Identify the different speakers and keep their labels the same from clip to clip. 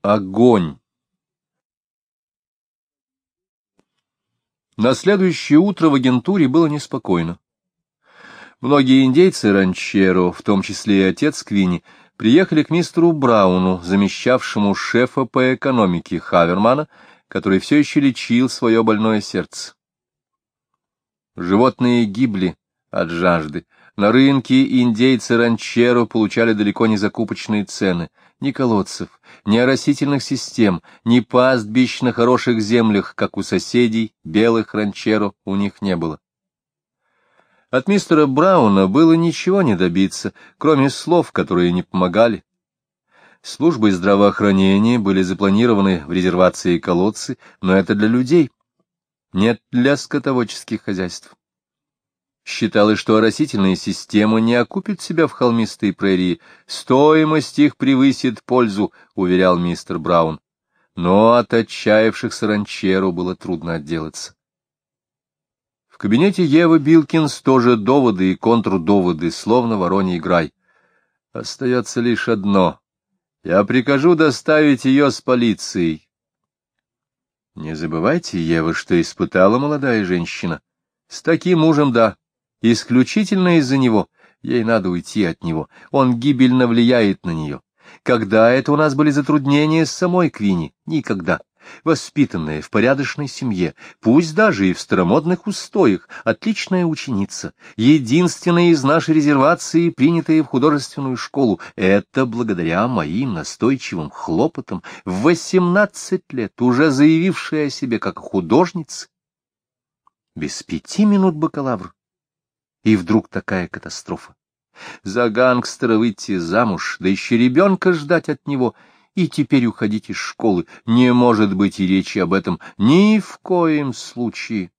Speaker 1: Огонь. На следующее утро в агентуре было неспокойно. Многие индейцы ранчеро, в том числе и отец Квинни, приехали к мистеру Брауну, замещавшему шефа по экономике Хавермана, который все еще лечил свое больное сердце. Животные гибли от жажды. На рынке индейцы ранчеро получали далеко не закупочные цены. Ни колодцев, ни оросительных систем, ни пастбищ на хороших землях, как у соседей, белых ранчеро, у них не было. От мистера Брауна было ничего не добиться, кроме слов, которые не помогали. Службой здравоохранения были запланированы в резервации колодцы, но это для людей, нет для скотоводческих хозяйств. Считалось, что оросительная система не окупит себя в холмистой прерии, стоимость их превысит пользу, уверял мистер Браун. Но от отчаявшихся ранчеро было трудно отделаться. В кабинете Евы Билкинс тоже доводы и контрдоводы, словно вороний грай. Остается лишь одно. Я прикажу доставить ее с полицией. Не забывайте, Ева, что испытала молодая женщина. С таким мужем, да. Исключительно из-за него. Ей надо уйти от него. Он гибельно влияет на нее. Когда это у нас были затруднения с самой Квинни? Никогда. Воспитанная в порядочной семье, пусть даже и в старомодных устоях, отличная ученица, единственная из нашей резервации, принятая в художественную школу, это благодаря моим настойчивым хлопотам, в 18 лет уже заявившая о себе как художница. Без 5 минут бакалавр. И вдруг такая катастрофа. За гангстера выйти замуж, да еще ребенка ждать от него, и теперь уходить из школы. Не может быть и речи об этом ни в коем случае.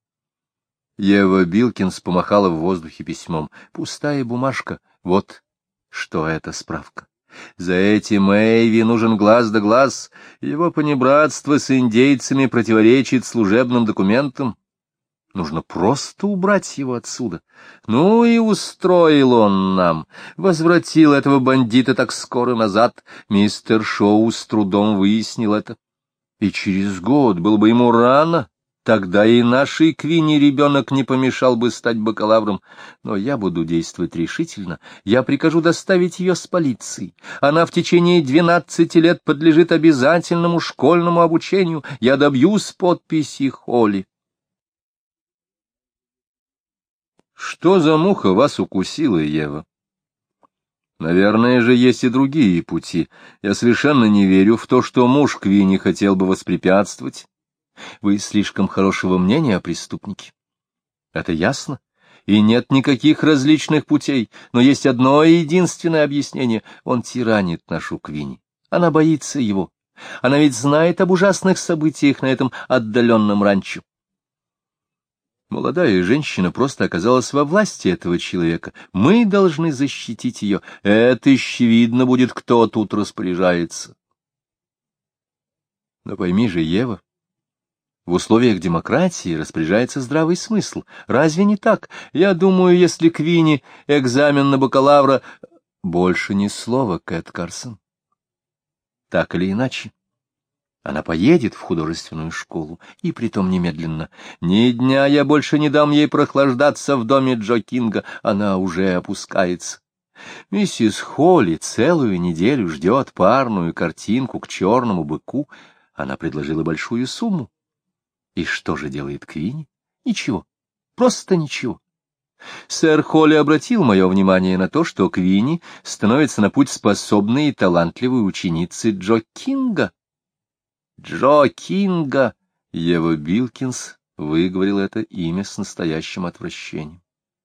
Speaker 1: Ева Билкинс помахала в воздухе письмом. Пустая бумажка. Вот что это справка. За этим Эйви нужен глаз да глаз. Его понебратство с индейцами противоречит служебным документам. Нужно просто убрать его отсюда. Ну и устроил он нам. Возвратил этого бандита так скоро назад. Мистер Шоу с трудом выяснил это. И через год было бы ему рано. Тогда и нашей Квинни ребенок не помешал бы стать бакалавром. Но я буду действовать решительно. Я прикажу доставить ее с полицией. Она в течение 12 лет подлежит обязательному школьному обучению. Я добьюсь подписи Холли. Что за муха вас укусила, Ева? Наверное же, есть и другие пути. Я совершенно не верю в то, что муж Квинни хотел бы воспрепятствовать. Вы слишком хорошего мнения о преступнике. Это ясно. И нет никаких различных путей, но есть одно единственное объяснение. Он тиранит нашу Квинни. Она боится его. Она ведь знает об ужасных событиях на этом отдаленном ранчо. Молодая женщина просто оказалась во власти этого человека. Мы должны защитить ее. Это, очевидно, будет, кто тут распоряжается. Но пойми же, Ева, в условиях демократии распоряжается здравый смысл. Разве не так? Я думаю, если Квинни экзамен на бакалавра... Больше ни слова, Кэт Карсон. Так или иначе. Она поедет в художественную школу, и притом немедленно. Ни дня я больше не дам ей прохлаждаться в доме Джо Кинга, она уже опускается. Миссис Холли целую неделю ждет парную картинку к черному быку. Она предложила большую сумму. И что же делает Квинни? Ничего, просто ничего. Сэр Холли обратил мое внимание на то, что Квинни становится на путь способной и талантливой ученицы Джо Кинга. Джо Кинга! Ева Билкинс выговорил это имя с настоящим отвращением.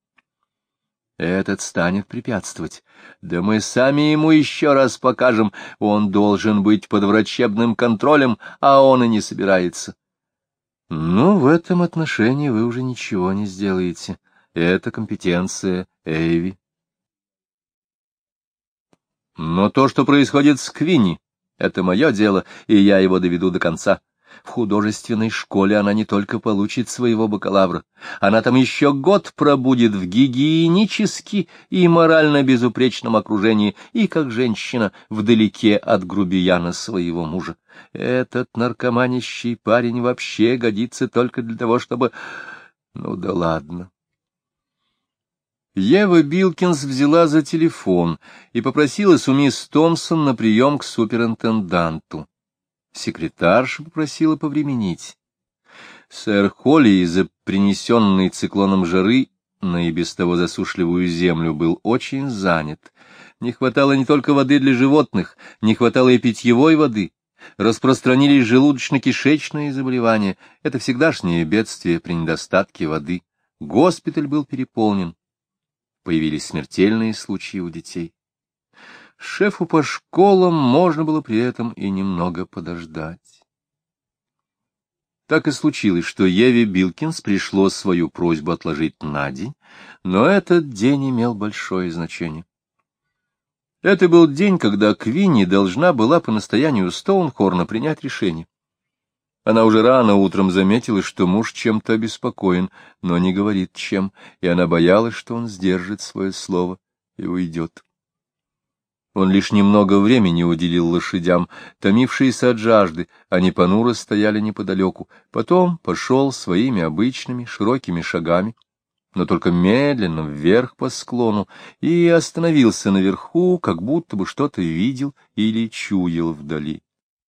Speaker 1: Этот станет препятствовать. Да мы сами ему еще раз покажем. Он должен быть под врачебным контролем, а он и не собирается. Ну, в этом отношении вы уже ничего не сделаете. Это компетенция Эйви. Но то, что происходит с Квинни, это мое дело, и я его доведу до конца. В художественной школе она не только получит своего бакалавра, она там еще год пробудет в гигиенически и морально безупречном окружении и, как женщина, вдалеке от грубияна своего мужа. Этот наркоманящий парень вообще годится только для того, чтобы... Ну да ладно. Ева Билкинс взяла за телефон и попросилась у мисс Томпсон на прием к суперинтенданту. Секретарша попросила повременить. Сэр Холли из-за принесенной циклоном жары на и без того засушливую землю был очень занят. Не хватало не только воды для животных, не хватало и питьевой воды. Распространились желудочно-кишечные заболевания. Это всегдашнее бедствие при недостатке воды. Госпиталь был переполнен. Появились смертельные случаи у детей. Шефу по школам можно было при этом и немного подождать. Так и случилось, что Еве Билкинс пришлось свою просьбу отложить на день, но этот день имел большое значение. Это был день, когда Квинни должна была по настоянию Стоунхорна принять решение. Она уже рано утром заметила, что муж чем-то обеспокоен, но не говорит чем, и она боялась, что он сдержит свое слово и уйдет. Он лишь немного времени уделил лошадям, томившиеся от жажды, они понуро стояли неподалеку, потом пошел своими обычными широкими шагами, но только медленно вверх по склону, и остановился наверху, как будто бы что-то видел или чуял вдали.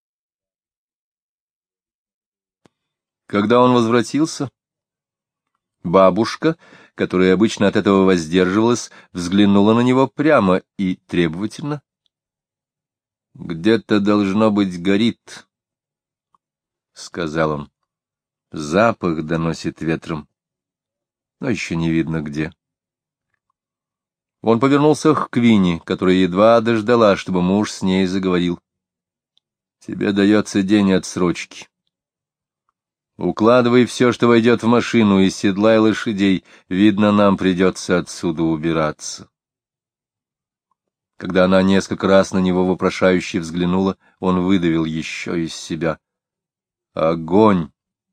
Speaker 1: Когда он возвратился, бабушка, которая обычно от этого воздерживалась, взглянула на него прямо и требовательно. — Где-то, должно быть, горит, — сказал он. Запах доносит ветром, но еще не видно где. Он повернулся к Квинни, которая едва дождала, чтобы муж с ней заговорил. — Тебе дается день отсрочки. Укладывай все, что войдет в машину, и седлай лошадей. Видно, нам придется отсюда убираться. Когда она несколько раз на него вопрошающе взглянула, он выдавил еще из себя. Огонь!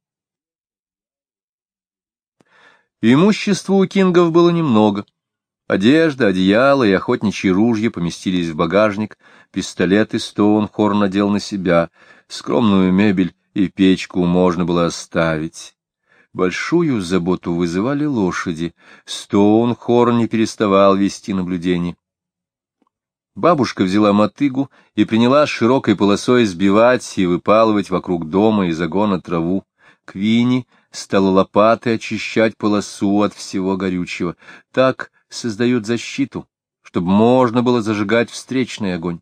Speaker 1: Имущества у Кингов было немного. Одежда, одеяло и охотничьи ружья поместились в багажник, пистолеты Стоунхорн надел на себя, скромную мебель и печку можно было оставить. Большую заботу вызывали лошади. Стоунхорн не переставал вести наблюдение. Бабушка взяла мотыгу и принялась широкой полосой сбивать и выпалывать вокруг дома и загона траву. Квинни стала лопатой очищать полосу от всего горючего. Так создают защиту, чтобы можно было зажигать встречный огонь.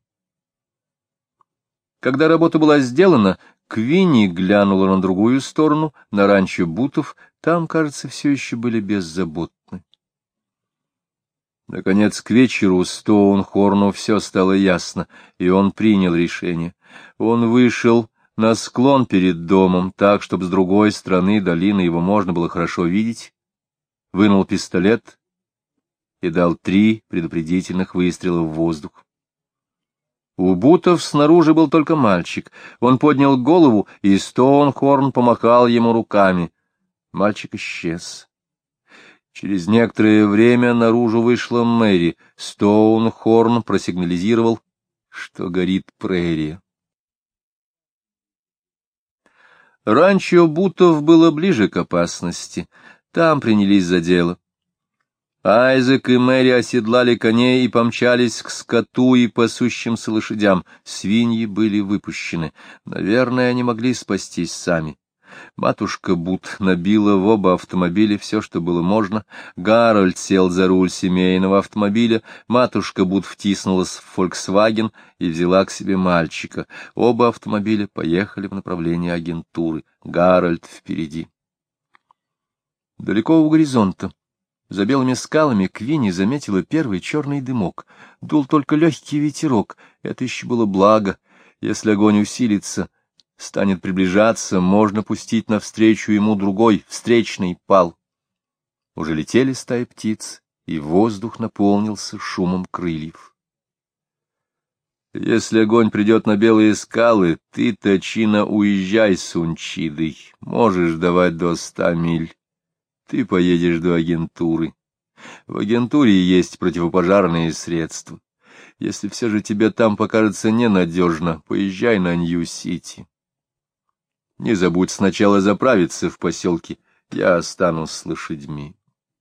Speaker 1: Когда работа была сделана, Квинни глянула на другую сторону, на ранчо Бутов, там, кажется, все еще были беззаботны. Наконец, к вечеру Стоунхорну все стало ясно, и он принял решение. Он вышел на склон перед домом, так, чтобы с другой стороны долины его можно было хорошо видеть, вынул пистолет и дал 3 предупредительных выстрела в воздух. У Бутов снаружи был только мальчик. Он поднял голову, и Стоунхорн помахал ему руками. Мальчик исчез. Через некоторое время наружу вышла Мэри. Стоунхорн просигнализировал, что горит прерия. Ранчо Бутов было ближе к опасности. Там принялись за дело. Айзек и Мэри оседлали коней и помчались к скоту и пасущимся лошадям. Свиньи были выпущены. Наверное, они могли спастись сами. Матушка Бут набила в оба автомобиля все, что было можно. Гарольд сел за руль семейного автомобиля. Матушка Бут втиснулась в «Фольксваген» и взяла к себе мальчика. Оба автомобиля поехали в направлении агентуры. Гарольд впереди. Далеко у горизонта, за белыми скалами, Квинни заметила первый черный дымок. Дул только легкий ветерок. Это еще было благо. Если огонь усилится, станет приближаться, можно пустить навстречу ему другой, встречный пал. Уже летели стаи птиц, и воздух наполнился шумом крыльев. Если огонь придет на белые скалы, ты, Тачина, уезжай с Унчидой. Можешь давать до 100 миль. Ты поедешь до агентуры. В агентуре есть противопожарные средства. Если все же тебе там покажется ненадежно, поезжай на Нью-Сити. Не забудь сначала заправиться в поселке. Я останусь с лошадьми.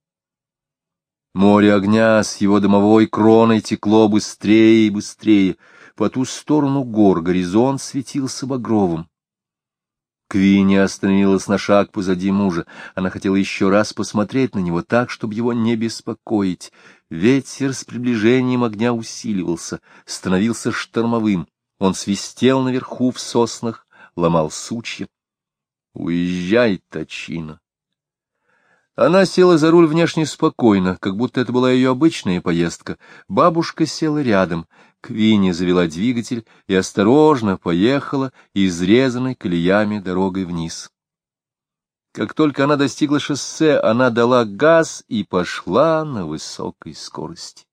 Speaker 1: Море огня с его дымовой кроной текло быстрее и быстрее. По ту сторону гор горизонт светился багровым. Квинни остановилась на шаг позади мужа. Она хотела еще раз посмотреть на него так, чтобы его не беспокоить. Ветер с приближением огня усиливался, становился штормовым. Он свистел наверху в соснах, ломал сучья. «Уезжай, Тачина!» Она села за руль внешне спокойно, как будто это была ее обычная поездка. Бабушка села рядом. Квинни завела двигатель и осторожно поехала изрезанной колеями дорогой вниз. Как только она достигла шоссе, она дала газ и пошла на высокой скорости.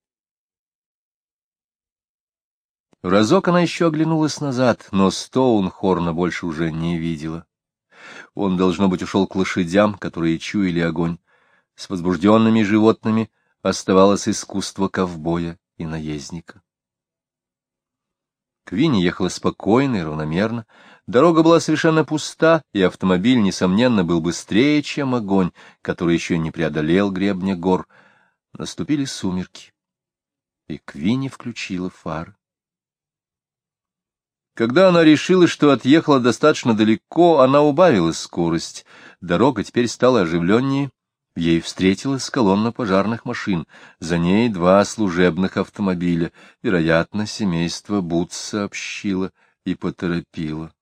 Speaker 1: Разок она еще оглянулась назад, но Стоунхорна больше уже не видела. Он, должно быть, ушел к лошадям, которые чуяли огонь. С возбужденными животными оставалось искусство ковбоя и наездника. Квинни ехала спокойно и равномерно. Дорога была совершенно пуста, и автомобиль, несомненно, был быстрее, чем огонь, который еще не преодолел гребня гор. Наступили сумерки, и Квинни включила фары. Когда она решила, что отъехала достаточно далеко, она убавила скорость. Дорога теперь стала оживленнее. Ей встретилась колонна пожарных машин. За ней 2 служебных автомобиля. Вероятно, семейство Бутс сообщило и поторопило.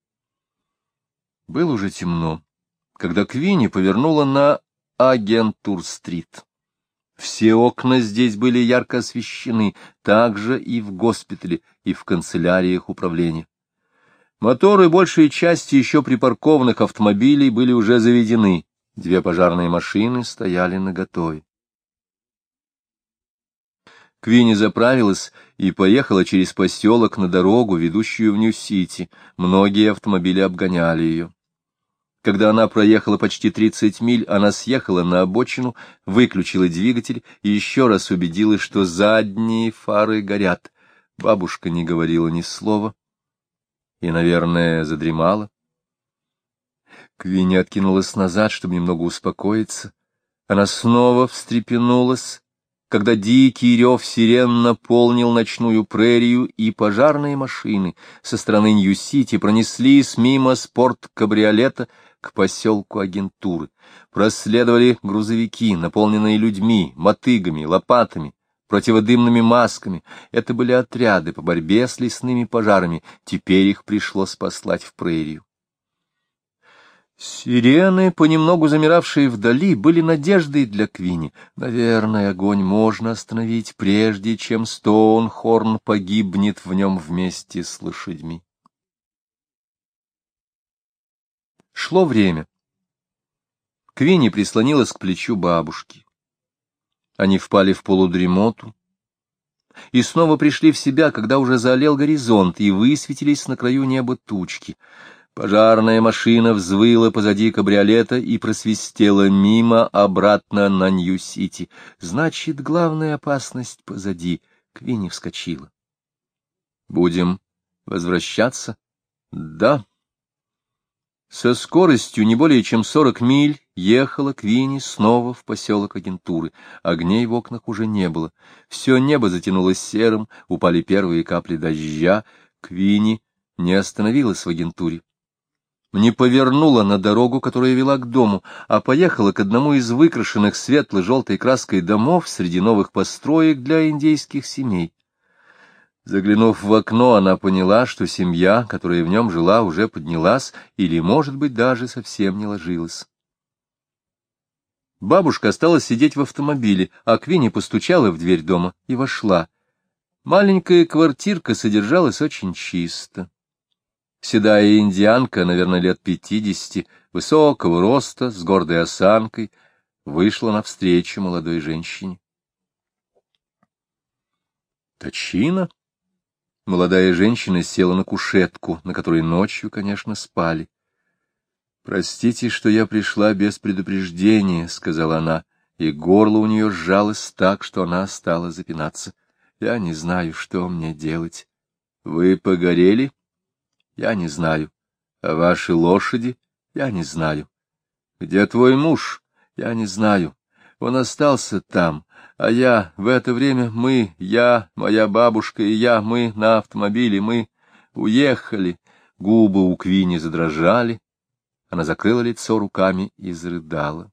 Speaker 1: Было уже темно, когда Квинни повернула на Агентур-стрит. Все окна здесь были ярко освещены, также и в госпитале, и в канцеляриях управления. Моторы большей части еще припаркованных автомобилей были уже заведены, 2 пожарные машины стояли наготове. Квинни заправилась и поехала через поселок на дорогу, ведущую в Нью-Сити. Многие автомобили обгоняли ее. Когда она проехала почти 30 миль, она съехала на обочину, выключила двигатель и еще раз убедилась, что задние фары горят. Бабушка не говорила ни слова и, наверное, задремала. Квинни откинулась назад, чтобы немного успокоиться. Она снова встрепенулась, когда дикий рев сирен наполнил ночную прерию, и пожарные машины со стороны Нью-Сити пронеслись мимо спорт-кабриолета к поселку Агентуры. Проследовали грузовики, наполненные людьми, мотыгами, лопатами, противодымными масками. Это были отряды по борьбе с лесными пожарами. Теперь их пришлось послать в прерию. Сирены, понемногу замиравшие вдали, были надеждой для Квинни. Наверное, огонь можно остановить, прежде чем Стоунхорн погибнет в нем вместе с лошадьми. Шло время. Квинни прислонилась к плечу бабушки. Они впали в полудремоту и снова пришли в себя, когда уже заолел горизонт и высветились на краю неба тучки. Пожарная машина взвыла позади кабриолета и просвистела мимо обратно на Нью-Сити. Значит, главная опасность позади. Квинни вскочила. «Будем возвращаться?» «Да». Со скоростью не более чем 40 миль ехала Квинни снова в поселок Агентуры. Огней в окнах уже не было. Все небо затянулось серым, упали первые капли дождя. Квинни не остановилась в Агентуре. Не повернула на дорогу, которая вела к дому, а поехала к одному из выкрашенных светло-желтой краской домов среди новых построек для индейских семей. Заглянув в окно, она поняла, что семья, которая в нем жила, уже поднялась или, может быть, даже совсем не ложилась. Бабушка осталась сидеть в автомобиле, а Квинни постучала в дверь дома и вошла. Маленькая квартирка содержалась очень чисто. Седая индианка, наверное, лет 50, высокого роста, с гордой осанкой, вышла навстречу молодой женщине. «Тачина?» Молодая женщина села на кушетку, на которой ночью, конечно, спали. «Простите, что я пришла без предупреждения», — сказала она, и горло у нее сжалось так, что она стала запинаться. «Я не знаю, что мне делать». «Вы погорели?» «Я не знаю». «А ваши лошади?» «Я не знаю». «Где твой муж?» «Я не знаю. Он остался там, а я, в это время я, моя бабушка и я, мы на автомобиле, мы уехали». Губы у Квинни задрожали. Она закрыла лицо руками и зарыдала.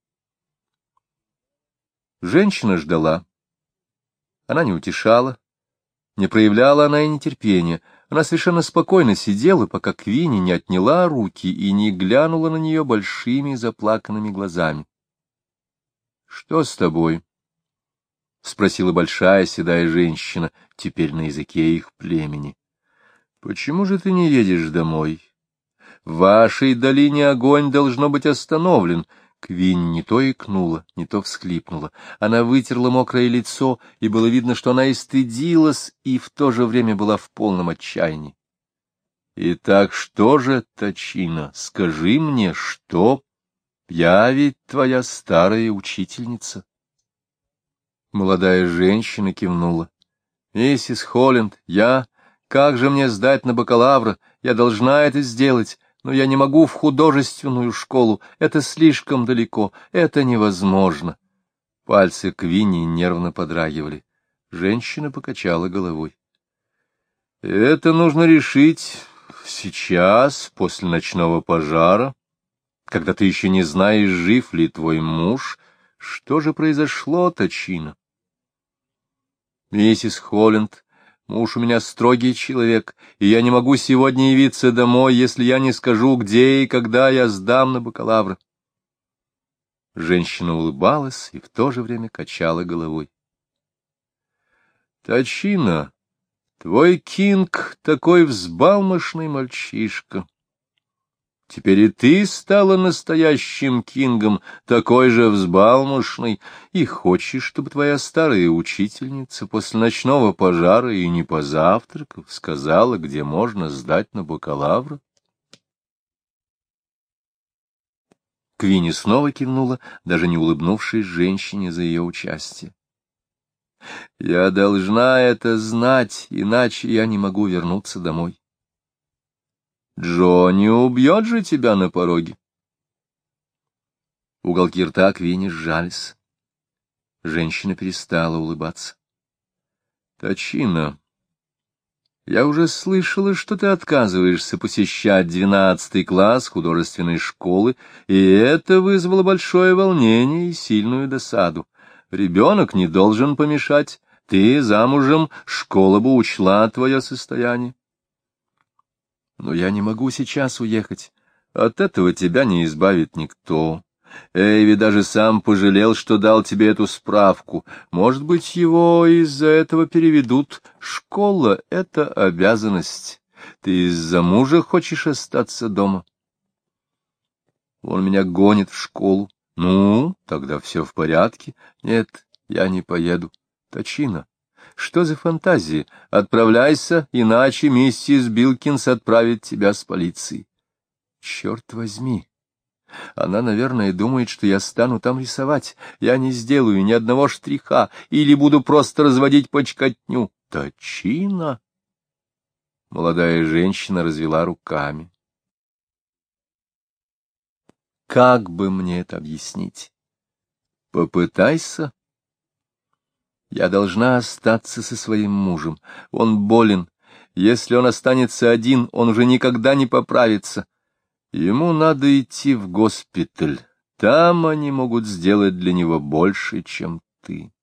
Speaker 1: Женщина ждала. Она не утешала, не проявляла она и нетерпения. Она совершенно спокойно сидела, пока Квинни не отняла руки и не глянула на нее большими заплаканными глазами. — Что с тобой? — спросила большая седая женщина, теперь на языке их племени. — Почему же ты не едешь домой? В вашей долине огонь должно быть остановлен. Квинни не то икнула, не то всхлипнула. Она вытерла мокрое лицо, и было видно, что она и стыдилась, и в то же время была в полном отчаянии. — Итак, что же, Точина, скажи мне, что? Я ведь твоя старая учительница. Молодая женщина кивнула. — Миссис Холланд, как же мне сдать на бакалавра? Я должна это сделать. Но я не могу в художественную школу, это слишком далеко, это невозможно. Пальцы Квинни нервно подрагивали. Женщина покачала головой. — Это нужно решить сейчас, после ночного пожара, когда ты еще не знаешь, жив ли твой муж. Что же произошло, Точина? Миссис Холланд, муж у меня строгий человек, и я не могу сегодня явиться домой, если я не скажу, где и когда я сдам на бакалавра. Женщина улыбалась и в то же время качала головой. — Точина, твой Кинг такой взбалмошный мальчишка. Теперь и ты стала настоящим Кингом, такой же взбалмошный, и хочешь, чтобы твоя старая учительница после ночного пожара и не позавтракав сказала, где можно сдать на бакалавра? Квинни снова кивнула, даже не улыбнувшись женщине за ее участие. — Я должна это знать, иначе я не могу вернуться домой. Джонни убьет же тебя на пороге. Уголки рта Квинни сжались. Женщина перестала улыбаться. — Точина, я уже слышала, что ты отказываешься посещать 12-й класс художественной школы, и это вызвало большое волнение и сильную досаду. Ребенок не должен помешать. Ты замужем, школа бы учла твое состояние. Но я не могу сейчас уехать. От этого тебя не избавит никто. Эйви даже сам пожалел, что дал тебе эту справку. Может быть, его из-за этого переведут. Школа — это обязанность. Ты из-за мужа хочешь остаться дома? Он меня гонит в школу. Ну, тогда все в порядке. Нет, я не поеду. Точина. Что за фантазии? Отправляйся, иначе миссис Билкинс отправит тебя с полицией. Черт возьми! Она, наверное, думает, что я стану там рисовать. Я не сделаю ни одного штриха или буду просто разводить почкотню. Точина! Молодая женщина развела руками. Как бы мне это объяснить? Попытайся. Я должна остаться со своим мужем. Он болен. Если он останется один, он уже никогда не поправится. Ему надо идти в госпиталь. Там они могут сделать для него больше, чем ты.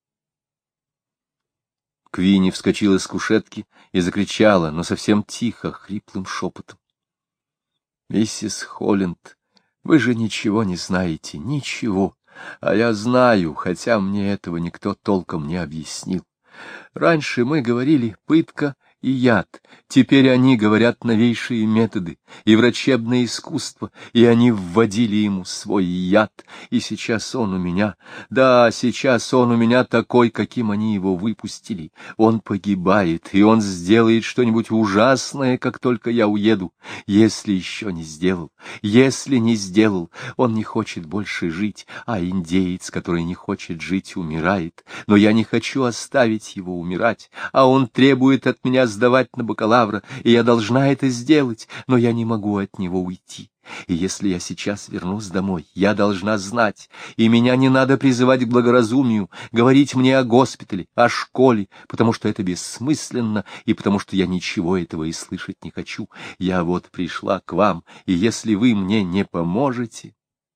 Speaker 1: Квинни вскочила с кушетки и закричала, но совсем тихо, хриплым шепотом. — Миссис Холланд, вы же ничего не знаете, ничего. А я знаю, хотя мне этого никто толком не объяснил. Раньше мы говорили пытка и яд. Теперь они говорят новейшие методы и врачебное искусство, и они вводили ему свой яд, и сейчас он у меня, да, сейчас он у меня такой, каким они его выпустили. Он погибает, и он сделает что-нибудь ужасное, как только я уеду. Если еще не сделал, если не сделал, он не хочет больше жить, а индеец, который не хочет жить, умирает. Но я не хочу оставить его умирать, а он требует от меня сдавать на бакалавра, и я должна это сделать, но я не могу от него уйти. И если я сейчас вернусь домой, я должна знать, и меня не надо призывать к благоразумию, говорить мне о госпитале, о школе, потому что это бессмысленно, и потому что я ничего этого и слышать не хочу. Я вот пришла к вам, и если вы мне не поможете...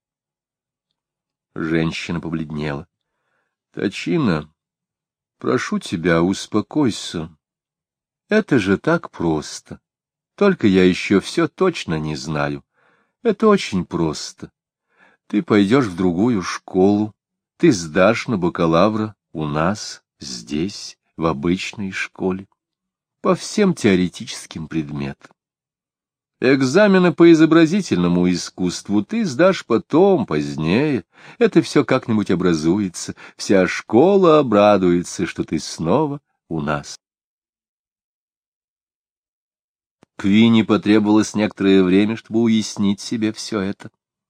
Speaker 1: Женщина побледнела. — Тачина, прошу тебя, успокойся. Это же так просто. Только я еще все точно не знаю. Это очень просто. Ты пойдешь в другую школу, ты сдашь на бакалавра у нас, здесь, в обычной школе, по всем теоретическим предметам. Экзамены по изобразительному искусству ты сдашь потом, позднее. Это все как-нибудь образуется. Вся школа обрадуется, что ты снова у нас. Квинни потребовалось некоторое время, чтобы уяснить себе все это.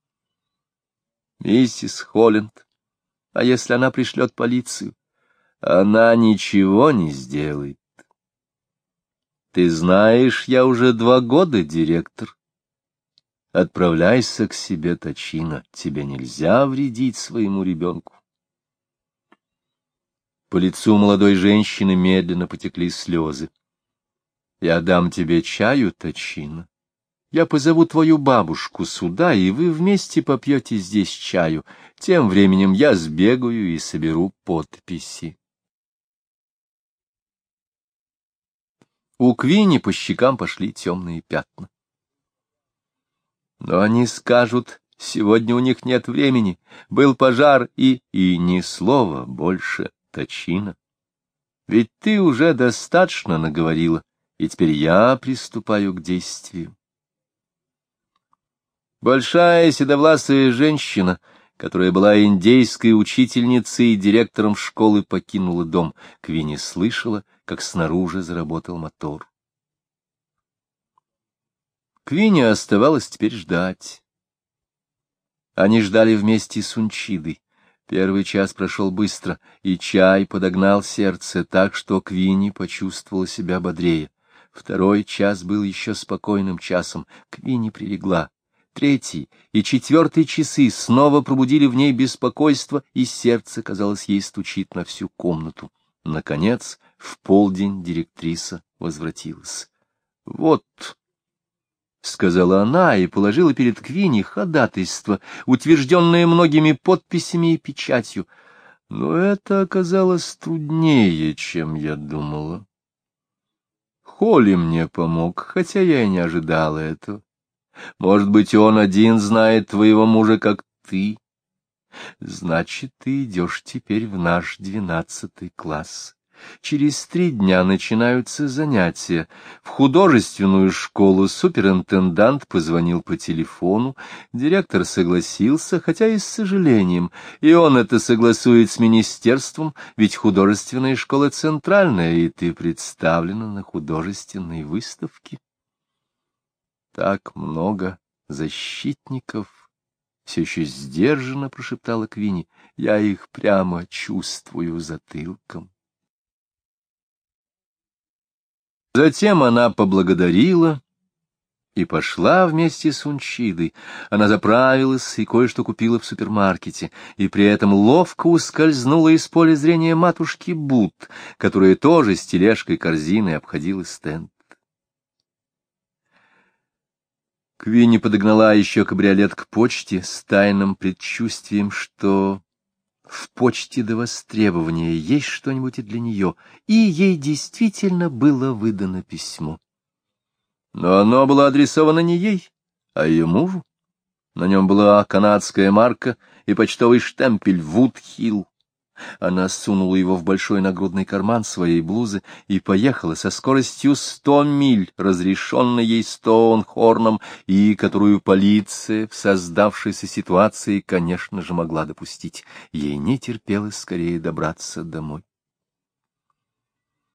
Speaker 1: Миссис Холланд, а если она пришлет полицию? Она ничего не сделает. Ты знаешь, я уже 2 года директор. Отправляйся к себе, Тачина, тебе нельзя вредить своему ребенку. По лицу молодой женщины медленно потекли слезы. Я дам тебе чаю, Тачина. Я позову твою бабушку сюда, и вы вместе попьете здесь чаю. Тем временем я сбегаю и соберу подписи. У Квинни по щекам пошли темные пятна. Но они скажут, сегодня у них нет времени, был пожар и ни слова больше, Тачина. Ведь ты уже достаточно наговорила, и теперь я приступаю к действию. Большая седовласая женщина, которая была индейской учительницей и директором школы, покинула дом. Квинни слышала, как снаружи заработал мотор. Квинни оставалось теперь ждать. Они ждали вместе с Унчидой. Первый час прошел быстро, и чай подогнал сердце так, что Квинни почувствовала себя бодрее. Второй час был еще спокойным часом. Квинни прилегла. 3 и 4 часы снова пробудили в ней беспокойство, и сердце, казалось, ей стучит на всю комнату. Наконец, в полдень директриса возвратилась. — Вот, — сказала она и положила перед Квинни ходатайство, утвержденное многими подписями и печатью. Но это оказалось труднее, чем я думала. Холли мне помог, хотя я и не ожидала этого. Может быть, он один знает твоего мужа, как ты. Значит, ты идешь теперь в наш 12 класс. Через 3 дня начинаются занятия. В художественную школу суперинтендант позвонил по телефону. Директор согласился, хотя и с сожалением. И он это согласует с министерством, ведь художественная школа центральная, и ты представлена на художественной выставке. Так много защитников, — все еще сдержанно прошептала Квинни. Я их прямо чувствую затылком. Затем она поблагодарила и пошла вместе с Унчидой. Она заправилась и кое-что купила в супермаркете, и при этом ловко ускользнула из поля зрения матушки Бут, которая тоже с тележкой-корзиной обходила стенд. Квинни подогнала еще кабриолет к почте с тайным предчувствием, что в почте до востребования есть что-нибудь и для нее, и ей действительно было выдано письмо. Но оно было адресовано не ей, а ее мужу. На нем была канадская марка и почтовый штемпель «Вуд-Хилл». Она сунула его в большой нагрудный карман своей блузы и поехала со скоростью 100 миль, разрешенной ей Стоунхорном, и которую полиция в создавшейся ситуации, конечно же, могла допустить. Ей не терпелось скорее добраться домой.